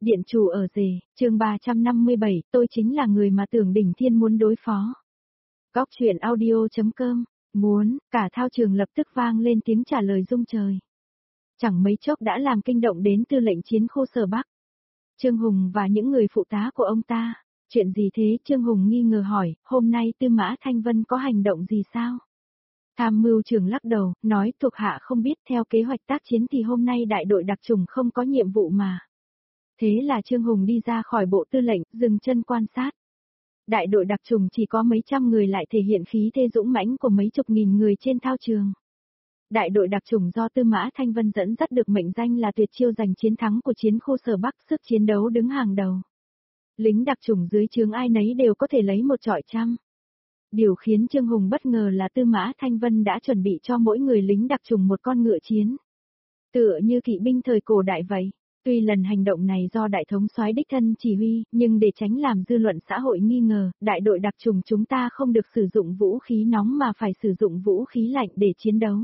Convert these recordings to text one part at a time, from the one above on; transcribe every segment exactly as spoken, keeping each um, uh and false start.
Điện chủ ở rể, chương ba trăm năm mươi bảy, tôi chính là người mà Tưởng Đỉnh Thiên muốn đối phó. Góc truyện audio chấm com, muốn, cả thao trường lập tức vang lên tiếng trả lời rung trời. Chẳng mấy chốc đã làm kinh động đến tư lệnh chiến khu Sở Bắc. Trương Hùng và những người phụ tá của ông ta. Chuyện gì thế? Trương Hùng nghi ngờ hỏi, hôm nay Tư Mã Thanh Vân có hành động gì sao? Tham mưu trưởng lắc đầu, nói thuộc hạ không biết, theo kế hoạch tác chiến thì hôm nay đại đội đặc chủng không có nhiệm vụ mà. Thế là Trương Hùng đi ra khỏi bộ tư lệnh, dừng chân quan sát. Đại đội đặc chủng chỉ có mấy trăm người lại thể hiện khí thế dũng mãnh của mấy chục nghìn người trên thao trường. Đại đội đặc chủng do Tư Mã Thanh Vân dẫn dắt được mệnh danh là tuyệt chiêu giành chiến thắng của chiến khu Sở Bắc, sức chiến đấu đứng hàng đầu. Lính đặc chủng dưới trướng ai nấy đều có thể lấy một trọi trăm. Điều khiến Trương Hùng bất ngờ là Tư Mã Thanh Vân đã chuẩn bị cho mỗi người lính đặc chủng một con ngựa chiến. Tựa như kỵ binh thời cổ đại vậy. Tuy lần hành động này do đại thống soái đích thân chỉ huy, nhưng để tránh làm dư luận xã hội nghi ngờ, đại đội đặc chủng chúng ta không được sử dụng vũ khí nóng mà phải sử dụng vũ khí lạnh để chiến đấu.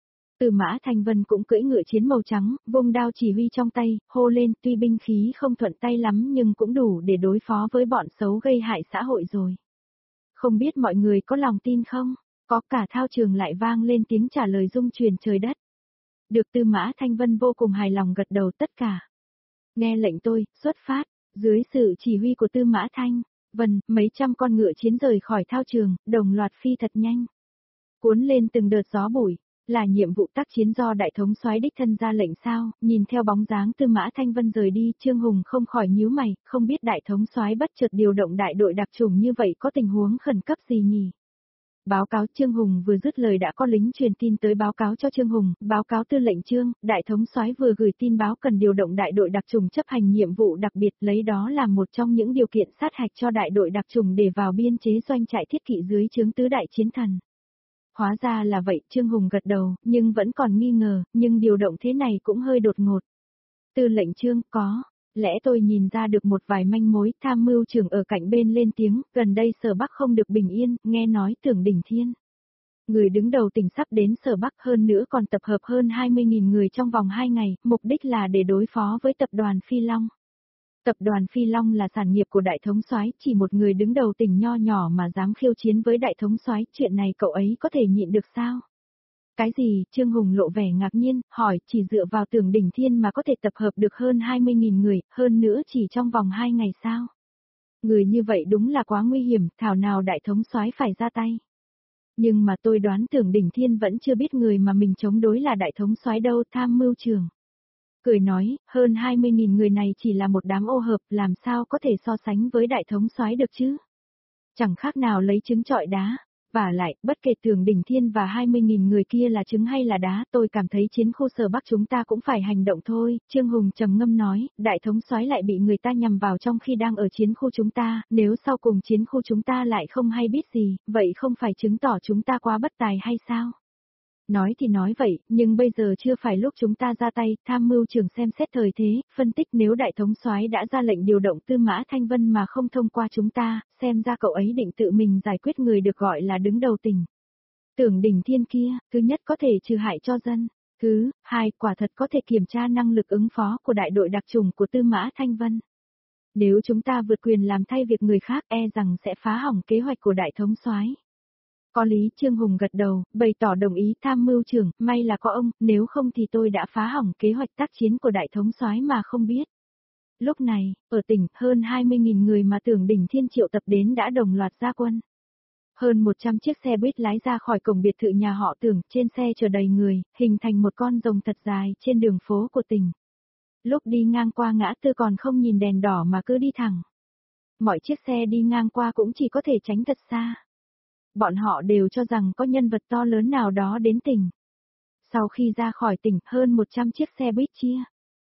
Tư Mã Thanh Vân cũng cưỡi ngựa chiến màu trắng, vung đao chỉ huy trong tay, hô lên, tuy binh khí không thuận tay lắm nhưng cũng đủ để đối phó với bọn xấu gây hại xã hội rồi. Không biết mọi người có lòng tin không? Có, cả thao trường lại vang lên tiếng trả lời rung truyền trời đất. Được Tư Mã Thanh Vân vô cùng hài lòng gật đầu tất cả. Nghe lệnh tôi, xuất phát, dưới sự chỉ huy của Tư Mã Thanh Vân, mấy trăm con ngựa chiến rời khỏi thao trường, đồng loạt phi thật nhanh. Cuốn lên từng đợt gió bụi, là nhiệm vụ tác chiến do đại thống soái đích thân ra lệnh sao? Nhìn theo bóng dáng Tư Mã Thanh Vân rời đi, Trương Hùng không khỏi nhíu mày, không biết đại thống soái bất chợt điều động đại đội đặc chủng như vậy có tình huống khẩn cấp gì nhỉ? Báo cáo. Trương Hùng vừa dứt lời đã có lính truyền tin tới báo cáo cho Trương Hùng, báo cáo tư lệnh Trương, đại thống soái vừa gửi tin báo cần điều động đại đội đặc chủng chấp hành nhiệm vụ đặc biệt, lấy đó làm một trong những điều kiện sát hạch cho đại đội đặc chủng để vào biên chế doanh trại thiết kỵ dưới trướng tứ đại chiến thần. Hóa ra là vậy, Trương Hùng gật đầu, nhưng vẫn còn nghi ngờ, nhưng điều động thế này cũng hơi đột ngột. Tư lệnh Trương, có. Lẽ tôi nhìn ra được một vài manh mối. Tham mưu trưởng ở cạnh bên lên tiếng, gần đây Sở Bắc không được bình yên, nghe nói Tưởng Đỉnh Thiên, người đứng đầu tỉnh sắp đến Sở Bắc, hơn nữa còn tập hợp hơn hai mươi nghìn người trong vòng hai ngày, mục đích là để đối phó với tập đoàn Phi Long. Tập đoàn Phi Long là sản nghiệp của đại thống soái, chỉ một người đứng đầu tỉnh nho nhỏ mà dám khiêu chiến với đại thống soái, chuyện này cậu ấy có thể nhịn được sao? Cái gì? Trương Hùng lộ vẻ ngạc nhiên, hỏi, chỉ dựa vào Tưởng Đỉnh Thiên mà có thể tập hợp được hơn hai mươi nghìn người, hơn nữa chỉ trong vòng hai ngày sao? Người như vậy đúng là quá nguy hiểm, thảo nào đại thống soái phải ra tay. Nhưng mà tôi đoán Tưởng Đỉnh Thiên vẫn chưa biết người mà mình chống đối là đại thống soái đâu. Tham mưu trưởng cười nói, hơn hai mươi nghìn người này chỉ là một đám ô hợp, làm sao có thể so sánh với đại thống soái được chứ? Chẳng khác nào lấy trứng trọi đá. Và lại, bất kể Tưởng Đỉnh Thiên và hai mươi nghìn người kia là trứng hay là đá, tôi cảm thấy chiến khu Sở Bắc chúng ta cũng phải hành động thôi. Trương Hùng trầm ngâm nói, đại thống soái lại bị người ta nhằm vào trong khi đang ở chiến khu chúng ta, nếu sau cùng chiến khu chúng ta lại không hay biết gì, vậy không phải chứng tỏ chúng ta quá bất tài hay sao? Nói thì nói vậy, nhưng bây giờ chưa phải lúc chúng ta ra tay. Tham mưu trưởng xem xét thời thế, phân tích nếu đại thống soái đã ra lệnh điều động Tư Mã Thanh Vân mà không thông qua chúng ta, xem ra cậu ấy định tự mình giải quyết người được gọi là đứng đầu tỉnh. Tưởng Đỉnh Thiên kia, thứ nhất có thể trừ hại cho dân, thứ hai quả thật có thể kiểm tra năng lực ứng phó của đại đội đặc chủng của Tư Mã Thanh Vân. Nếu chúng ta vượt quyền làm thay việc người khác, e rằng sẽ phá hỏng kế hoạch của đại thống soái. Có lý. Trương Hùng gật đầu, bày tỏ đồng ý. Tham mưu trưởng, may là có ông, nếu không thì tôi đã phá hỏng kế hoạch tác chiến của đại thống soái mà không biết. Lúc này, ở tỉnh, hơn hai mươi nghìn người mà Tưởng Đỉnh Thiên triệu tập đến đã đồng loạt ra quân. Hơn một trăm chiếc xe buýt lái ra khỏi cổng biệt thự nhà họ Tưởng, trên xe chở đầy người, hình thành một con rồng thật dài trên đường phố của tỉnh. Lúc đi ngang qua ngã tư còn không nhìn đèn đỏ mà cứ đi thẳng. Mọi chiếc xe đi ngang qua cũng chỉ có thể tránh thật xa. Bọn họ đều cho rằng có nhân vật to lớn nào đó đến tỉnh. Sau khi ra khỏi tỉnh, hơn một trăm chiếc xe buýt chia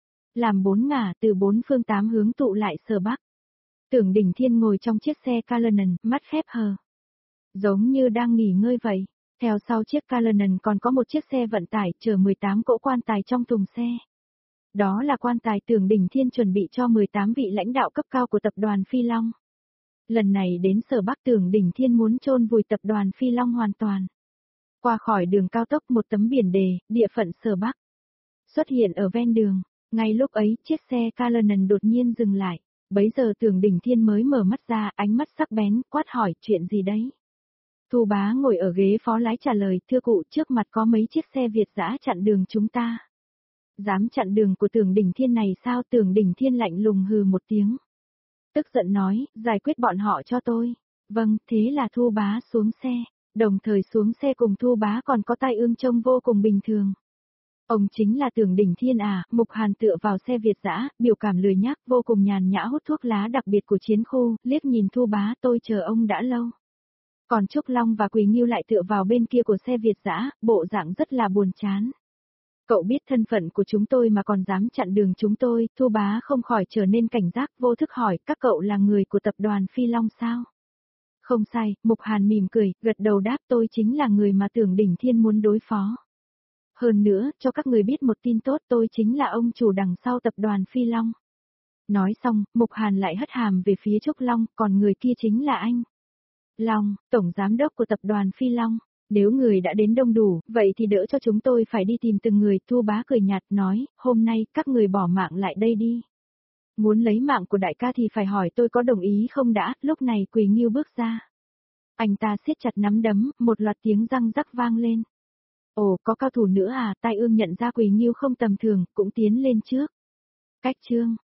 làm bốn ngả từ bốn phương tám hướng tụ lại Sở Bắc. Tưởng Đỉnh Thiên ngồi trong chiếc xe Cullinan, mắt khép hờ, giống như đang nghỉ ngơi vậy. Theo sau chiếc Cullinan còn có một chiếc xe vận tải chở mười tám cỗ quan tài trong thùng xe. Đó là quan tài Tưởng Đỉnh Thiên chuẩn bị cho mười tám vị lãnh đạo cấp cao của tập đoàn Phi Long. Lần này đến Sở Bắc, Tưởng Đỉnh Thiên muốn chôn vùi tập đoàn Phi Long hoàn toàn. Qua khỏi đường cao tốc, một tấm biển đề, địa phận Sở Bắc xuất hiện ở ven đường. Ngay lúc ấy, chiếc xe Cullinan đột nhiên dừng lại. Bấy giờ Tưởng Đình Thiên mới mở mắt ra, ánh mắt sắc bén, quát hỏi, chuyện gì đấy? Thu Bá ngồi ở ghế phó lái trả lời, thưa cụ, trước mặt có mấy chiếc xe Việt dã chặn đường chúng ta. Dám chặn đường của Tưởng Đình Thiên này sao? Tưởng Đình Thiên lạnh lùng hừ một tiếng. Tức giận nói, giải quyết bọn họ cho tôi. Vâng, thế là Thu Bá xuống xe. Đồng thời xuống xe cùng Thu Bá còn có Tai Ương trông vô cùng bình thường. Ông chính là Tưởng Đình Thiên à? Mục Hàn tựa vào xe Việt dã, biểu cảm lười nhác, vô cùng nhàn nhã hút thuốc lá đặc biệt của chiến khu, liếc nhìn Thu Bá, tôi chờ ông đã lâu. Còn Trúc Long và Quỳ Nghiêu lại tựa vào bên kia của xe Việt dã, bộ dạng rất là buồn chán. Cậu biết thân phận của chúng tôi mà còn dám chặn đường chúng tôi? Thu Bá không khỏi trở nên cảnh giác, vô thức hỏi, các cậu là người của tập đoàn Phi Long sao? Không sai, Mục Hàn mỉm cười, gật đầu đáp, tôi chính là người mà Tưởng Đình Thiên muốn đối phó. Hơn nữa, cho các người biết một tin tốt, tôi chính là ông chủ đằng sau tập đoàn Phi Long. Nói xong, Mục Hàn lại hất hàm về phía Trúc Long, còn người kia chính là anh. Long, tổng giám đốc của tập đoàn Phi Long. Nếu người đã đến đông đủ, vậy thì đỡ cho chúng tôi phải đi tìm từng người. Thu Bá cười nhạt nói, hôm nay các người bỏ mạng lại đây đi. Muốn lấy mạng của đại ca thì phải hỏi tôi có đồng ý không đã. Lúc này Quỳ Nghiêu bước ra. Anh ta siết chặt nắm đấm, một loạt tiếng răng rắc vang lên. Ồ, có cao thủ nữa à? Tai Ương nhận ra Quỳ Nghiêu không tầm thường, cũng tiến lên trước. Cách chương